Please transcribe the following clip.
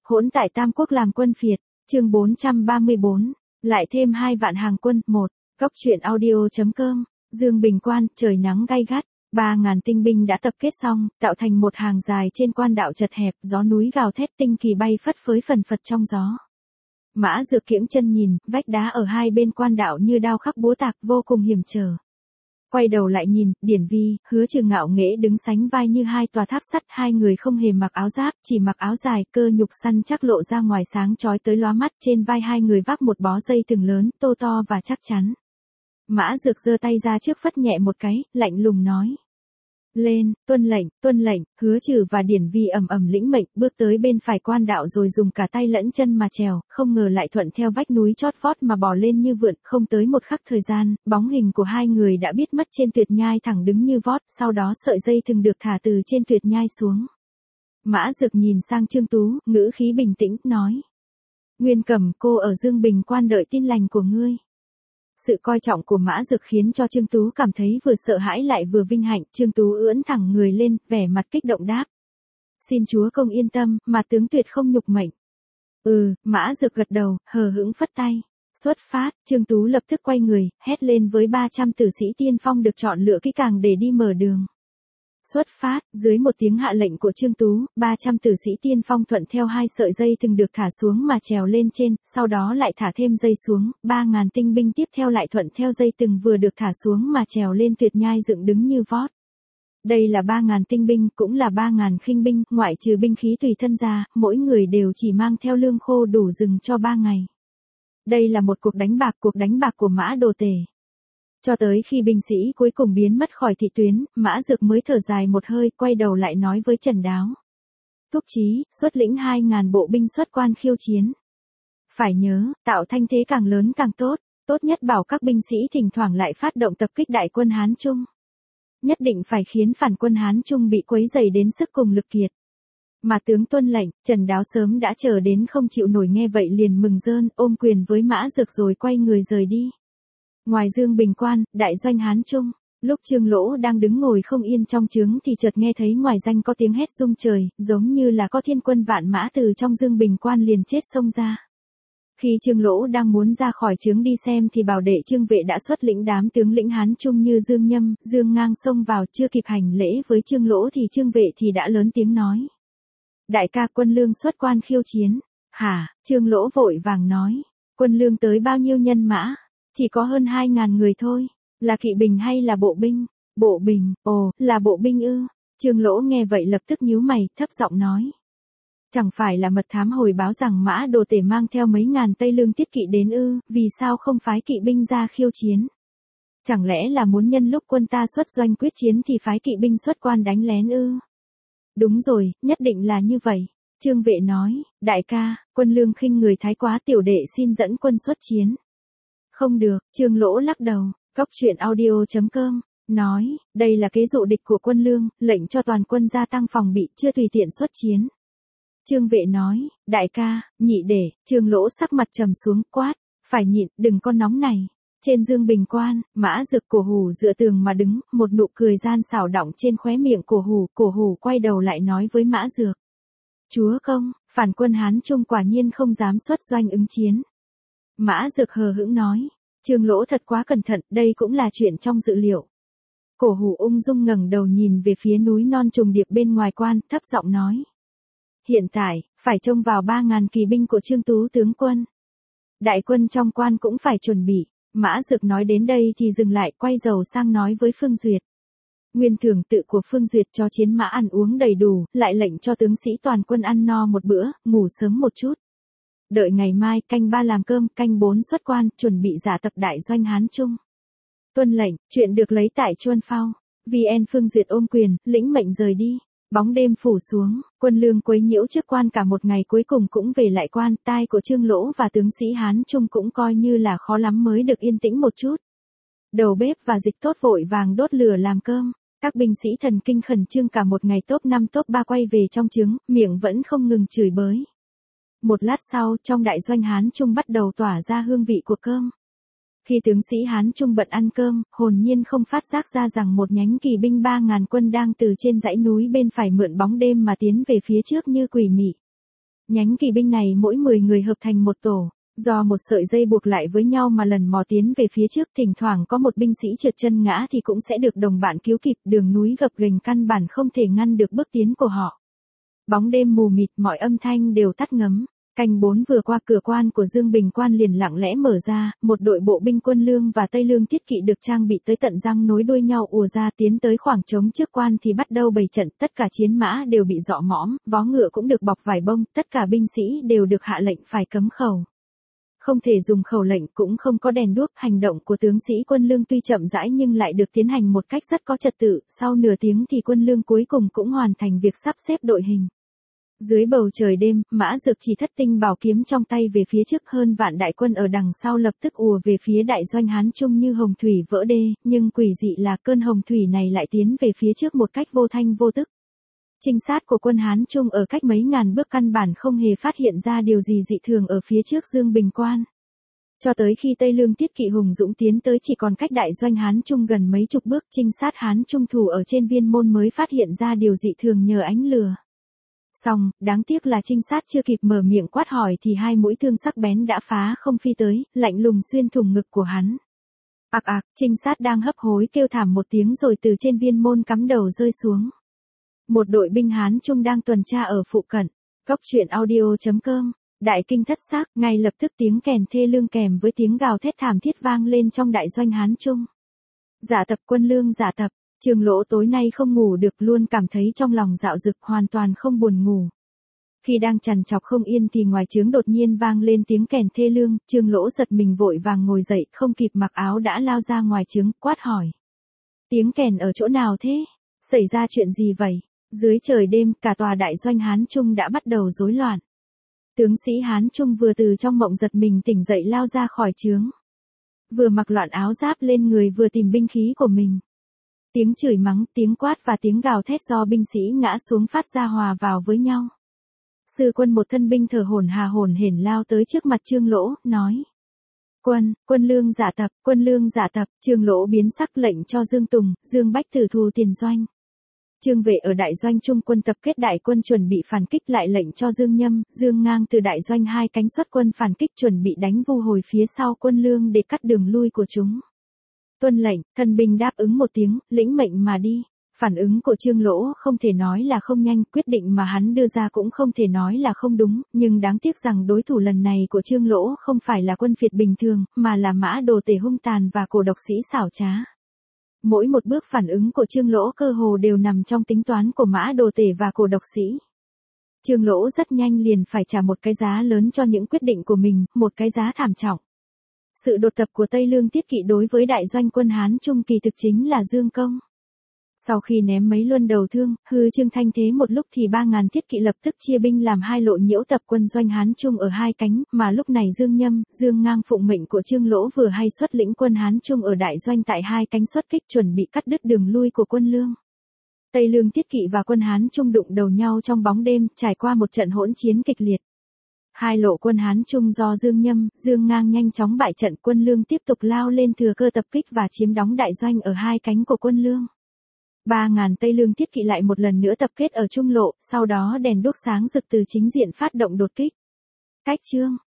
Hỗn tại Tam Quốc làm quân phiệt, chương 434, lại thêm 2 vạn hàng quân, 1, góc truyện audio.com, Dương Bình Quan, trời nắng gay gắt, 3.000 tinh binh đã tập kết xong, tạo thành một hàng dài trên quan đạo chật hẹp, gió núi gào thét tinh kỳ bay phất phới phần phật trong gió. Mã Dược kiễng chân nhìn, vách đá ở hai bên quan đạo như đao khắc búa tạc vô cùng hiểm trở. Quay đầu lại nhìn, Điển Vi, Hứa Trừ ngạo nghễ đứng sánh vai như hai tòa tháp sắt, hai người không hề mặc áo giáp, chỉ mặc áo dài, cơ nhục săn chắc lộ ra ngoài sáng chói tới lóa mắt, trên vai hai người vác một bó dây thừng lớn, tô to và chắc chắn. Mã Dược giơ tay ra trước phất nhẹ một cái, lạnh lùng nói: "Lên, tuân lệnh." Hứa Trừ và Điển Vi ầm ầm lĩnh mệnh, bước tới bên phải quan đạo rồi dùng cả tay lẫn chân mà trèo, không ngờ lại thuận theo vách núi chót vót mà bò lên như vượn, không tới một khắc thời gian, bóng hình của hai người đã biết mất trên tuyệt nhai thẳng đứng như vót, sau đó sợi dây thừng được thả từ trên tuyệt nhai xuống. Mã Dược nhìn sang Trương Tú, ngữ khí bình tĩnh, nói: "Nguyên Cẩm, cô ở Dương Bình Quan đợi tin lành của ngươi." Sự coi trọng của Mã Dược khiến cho Trương Tú cảm thấy vừa sợ hãi lại vừa vinh hạnh, Trương Tú ưỡn thẳng người lên, vẻ mặt kích động đáp: "Xin chúa công yên tâm, mà tướng tuyệt không nhục mệnh." Mã Dược gật đầu, hờ hững phất tay. Xuất phát, Trương Tú lập tức quay người, hét lên với 300 tử sĩ tiên phong được chọn lựa kỹ càng để đi mở đường. Xuất phát, dưới một tiếng hạ lệnh của Trương Tú, 300 tử sĩ tiên phong thuận theo hai sợi dây thừng được thả xuống mà trèo lên trên, sau đó lại thả thêm dây xuống, 3.000 tinh binh tiếp theo lại thuận theo dây thừng vừa được thả xuống mà trèo lên tuyệt nhai dựng đứng như vót. Đây là 3.000 tinh binh, cũng là 3.000 khinh binh, ngoại trừ binh khí tùy thân ra, mỗi người đều chỉ mang theo lương khô đủ rừng cho 3 ngày. Đây là một cuộc đánh bạc của Mã Đồ Tể. Cho tới khi binh sĩ cuối cùng biến mất khỏi thị tuyến, Mã Dược mới thở dài một hơi, quay đầu lại nói với Trần Đáo: "Thúc Chí, xuất lĩnh 2.000 bộ binh xuất quan khiêu chiến. Phải nhớ, tạo thanh thế càng lớn càng tốt, tốt nhất bảo các binh sĩ thỉnh thoảng lại phát động tập kích đại quân Hán Trung. Nhất định phải khiến phản quân Hán Trung bị quấy dày đến sức cùng lực kiệt." Mà tướng tuân lệnh, Trần Đáo sớm đã chờ đến không chịu nổi, nghe vậy liền mừng rơn, ôm quyền với Mã Dược rồi quay người rời đi. Ngoài Dương Bình Quan, đại doanh Hán Trung, lúc Trương Lỗ đang đứng ngồi không yên trong trướng thì chợt nghe thấy ngoài danh có tiếng hét rung trời, giống như là có thiên quân vạn mã từ trong Dương Bình Quan liền chết xông ra. Khi Trương Lỗ đang muốn ra khỏi trướng đi xem thì bảo đệ Trương Vệ đã xuất lĩnh đám tướng lĩnh Hán Trung như Dương Nhâm, Dương Ngang xông vào, chưa kịp hành lễ với Trương Lỗ thì Trương Vệ thì đã lớn tiếng nói: "Đại ca, quân lương xuất quan khiêu chiến." "Hả?" Trương Lỗ vội vàng nói. "Quân lương tới bao nhiêu nhân mã?" "Chỉ có hơn 2.000 người thôi." "Là kỵ binh hay là bộ binh?" "Bộ binh." "Ồ, là bộ binh ư?" Trương Lỗ nghe vậy lập tức nhíu mày, thấp giọng nói: "Chẳng phải là mật thám hồi báo rằng Mã Đồ Tể mang theo mấy ngàn Tây Lương tiết kỵ đến ư, vì sao không phái kỵ binh ra khiêu chiến? Chẳng lẽ là muốn nhân lúc quân ta xuất doanh quyết chiến thì phái kỵ binh xuất quan đánh lén ư?" "Đúng rồi, nhất định là như vậy." Trương Vệ nói: "Đại ca, quân lương khinh người thái quá, tiểu đệ xin dẫn quân xuất chiến." "Không được." Trương Lỗ lắc đầu. Góc truyện audio.com nói: "Đây là kế dụ địch của quân lương, lệnh cho toàn quân gia tăng phòng bị, chưa tùy tiện xuất chiến." Trương Vệ nói: "Đại ca, nhị đệ." Trương Lỗ sắc mặt trầm xuống, quát: "Phải nhịn, đừng có nóng này." Trên Dương Bình Quan, Mã Dược Cổ Hủ dựa tường mà đứng, một nụ cười gian xảo đọng trên khóe miệng Cổ Hủ quay đầu lại nói với Mã Dược: "Chúa công, phản quân Hán Trung quả nhiên không dám xuất doanh ứng chiến." Mã Dược hờ hững nói: "Trương Lỗ thật quá cẩn thận, đây cũng là chuyện trong dự liệu." Cổ Hủ ung dung ngẩng đầu nhìn về phía núi non trùng điệp bên ngoài quan, thấp giọng nói: "Hiện tại, phải trông vào 3.000 kỳ binh của Trương Tú tướng quân. Đại quân trong quan cũng phải chuẩn bị." Mã Dược nói đến đây thì dừng lại, quay đầu sang nói với Phương Duyệt: "Nguyên thưởng tự của Phương Duyệt cho chiến mã ăn uống đầy đủ, lại lệnh cho tướng sĩ toàn quân ăn no một bữa, ngủ sớm một chút. Đợi ngày mai, canh 3 làm cơm, canh 4 xuất quan, chuẩn bị giả tập đại doanh Hán Trung." "Tuân lệnh." Chuyện được lấy tại Chuân Phao. VN. Phương Duyệt ôm quyền, lĩnh mệnh rời đi. Bóng đêm phủ xuống, quân lương quấy nhiễu trước quan cả một ngày cuối cùng cũng về lại quan, tai của Trương Lỗ và tướng sĩ Hán Trung cũng coi như là khó lắm mới được yên tĩnh một chút. Đầu bếp và Dịch Tốt vội vàng đốt lửa làm cơm. Các binh sĩ thần kinh khẩn trương cả một ngày, top 5 top 3 quay về trong trướng, miệng vẫn không ngừng chửi bới. Một lát sau, trong đại doanh Hán Trung bắt đầu tỏa ra hương vị của cơm. Khi tướng sĩ Hán Trung bận ăn cơm, hồn nhiên không phát giác ra rằng một nhánh kỳ binh 3.000 quân đang từ trên dãy núi bên phải mượn bóng đêm mà tiến về phía trước như quỷ mị. Nhánh kỵ binh này mỗi 10 người hợp thành một tổ, do một sợi dây buộc lại với nhau mà lần mò tiến về phía trước, thỉnh thoảng có một binh sĩ trượt chân ngã thì cũng sẽ được đồng bạn cứu kịp, đường núi gập ghềnh căn bản không thể ngăn được bước tiến của họ. Bóng đêm mù mịt, mọi âm thanh đều tắt ngấm. Canh 4 vừa qua, cửa quan của Dương Bình Quan liền lặng lẽ mở ra, một đội bộ binh Quân Lương và Tây Lương Tiết Kỵ được trang bị tới tận răng nối đuôi nhau ùa ra, tiến tới khoảng trống trước quan thì bắt đầu bày trận, tất cả chiến mã đều bị dọ mõm, vó ngựa cũng được bọc vải bông, tất cả binh sĩ đều được hạ lệnh phải cấm khẩu. Không thể dùng khẩu lệnh, cũng không có đèn đuốc, hành động của tướng sĩ Quân Lương tuy chậm rãi nhưng lại được tiến hành một cách rất có trật tự, sau nửa tiếng thì Quân Lương cuối cùng cũng hoàn thành việc sắp xếp đội hình. Dưới bầu trời đêm, Mã Dược chỉ thất tinh bảo kiếm trong tay về phía trước, hơn vạn đại quân ở đằng sau lập tức ùa về phía đại doanh Hán Trung như hồng thủy vỡ đê, nhưng quỷ dị là cơn hồng thủy này lại tiến về phía trước một cách vô thanh vô tức. Trinh sát của quân Hán Trung ở cách mấy ngàn bước căn bản không hề phát hiện ra điều gì dị thường ở phía trước Dương Bình Quan. Cho tới khi Tây Lương Tiết Kỵ hùng dũng tiến tới chỉ còn cách đại doanh Hán Trung gần mấy chục bước, trinh sát Hán Trung thủ ở trên viên môn mới phát hiện ra điều dị thường nhờ ánh lửa. Xong, đáng tiếc là trinh sát chưa kịp mở miệng quát hỏi thì hai mũi thương sắc bén đã phá không phi tới, lạnh lùng xuyên thủng ngực của hắn. Ạc ạc, trinh sát đang hấp hối kêu thảm một tiếng rồi từ trên viên môn cắm đầu rơi xuống. Một đội binh Hán Trung đang tuần tra ở phụ cận. Cốc truyện audio.com. Đại kinh thất xác, ngay lập tức tiếng kèn thê lương kèm với tiếng gào thét thảm thiết vang lên trong đại doanh Hán Trung. Giả tập Quân Lương giả tập. Trương Lỗ tối nay không ngủ được, luôn cảm thấy trong lòng dạo dực, hoàn toàn không buồn ngủ. Khi đang trằn trọc không yên thì ngoài trướng đột nhiên vang lên tiếng kèn thê lương, Trương Lỗ giật mình vội vàng ngồi dậy, không kịp mặc áo đã lao ra ngoài trướng, quát hỏi. Tiếng kèn ở chỗ nào thế? Xảy ra chuyện gì vậy? Dưới trời đêm, cả tòa đại doanh Hán Trung đã bắt đầu rối loạn. Tướng sĩ Hán Trung vừa từ trong mộng giật mình tỉnh dậy lao ra khỏi trướng. Vừa mặc loạn áo giáp lên người vừa tìm binh khí của mình. Tiếng chửi mắng, tiếng quát và tiếng gào thét do binh sĩ ngã xuống phát ra hòa vào với nhau. Sư Quân một thân binh thở hổn hển lao tới trước mặt Trương Lỗ, nói. Quân Lương giả tập, Quân Lương giả tập. Trương Lỗ biến sắc lệnh cho Dương Tùng, Dương Bách Tử thù tiền doanh. Trương Vệ ở đại doanh Trung quân tập kết đại quân chuẩn bị phản kích, lại lệnh cho Dương Nhâm, Dương Ngang từ đại doanh hai cánh xuất quân phản kích chuẩn bị đánh vu hồi phía sau Quân Lương để cắt đường lui của chúng. Tuân lệnh, thân binh đáp ứng một tiếng, lĩnh mệnh mà đi. Phản ứng của Trương Lỗ không thể nói là không nhanh, quyết định mà hắn đưa ra cũng không thể nói là không đúng, nhưng đáng tiếc rằng đối thủ lần này của Trương Lỗ không phải là quân phiệt bình thường, mà là Mã Đồ Tể hung tàn và Cổ Độc Sĩ xảo trá. Mỗi một bước phản ứng của Trương Lỗ cơ hồ đều nằm trong tính toán của Mã Đồ Tể và Cổ Độc Sĩ. Trương Lỗ rất nhanh liền phải trả một cái giá lớn cho những quyết định của mình, một cái giá thảm trọng. Sự đột tập của Tây Lương Tiết Kỵ đối với đại doanh quân Hán Trung kỳ thực chính là dương công. Sau khi ném mấy luân đầu thương, hư trương thanh thế một lúc thì 3.000 Tiết Kỵ lập tức chia binh làm hai lộ nhiễu tập quân doanh Hán Trung ở hai cánh, mà lúc này Dương Nhâm, Dương Ngang phụng mệnh của Trương Lỗ vừa hay xuất lĩnh quân Hán Trung ở đại doanh tại hai cánh xuất kích chuẩn bị cắt đứt đường lui của quân Lương. Tây Lương Tiết Kỵ và quân Hán Trung đụng đầu nhau trong bóng đêm, trải qua một trận hỗn chiến kịch liệt. Hai lộ quân Hán Trung do Dương Nhâm, Dương Ngang nhanh chóng bại trận, quân Lương tiếp tục lao lên thừa cơ tập kích và chiếm đóng đại doanh ở hai cánh của quân Lương. 3.000 Tây Lương Tiết Kỵ lại một lần nữa tập kết ở trung lộ, sau đó đèn đuốc sáng rực từ chính diện phát động đột kích. Cách chương